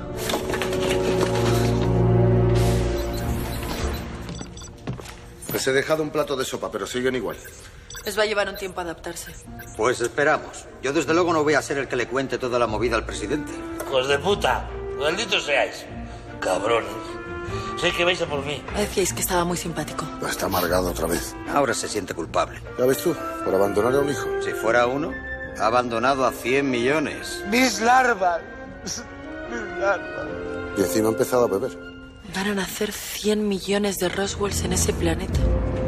Les he dejado un plato de sopa, pero siguen igual. Les va a llevar un tiempo adaptarse. Pues esperamos. Yo desde luego no voy a ser el que le cuente toda la movida al presidente. ¡Hijos de puta! ¡Malditos seáis! ¡Cabrones! Sé que vais a por mí. Me decíais que estaba muy simpático. Está amargado otra vez. Ahora se siente culpable. ¿Ya ves tú? Por abandonar a un hijo. Si fuera uno, ha abandonado a cien millones. ¡Mis larvas! ¡Mis larvas! Y encima ha empezado a beber. Van a nacer cien millones de Roswells en ese planeta.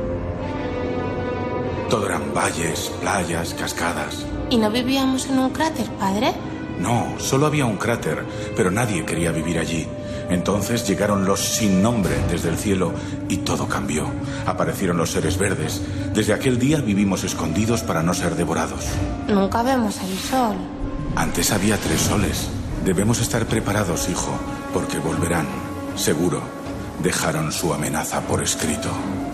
Todo eran valles, playas, cascadas. ¿Y no vivíamos en un cráter, padre? No, solo había un cráter, pero nadie quería vivir allí. Entonces llegaron los sin nombre desde el cielo y todo cambió. Aparecieron los seres verdes. Desde aquel día vivimos escondidos para no ser devorados. Nunca vemos el sol. Antes había tres soles. Debemos estar preparados, hijo, porque volverán. Seguro. Dejaron su amenaza por escrito.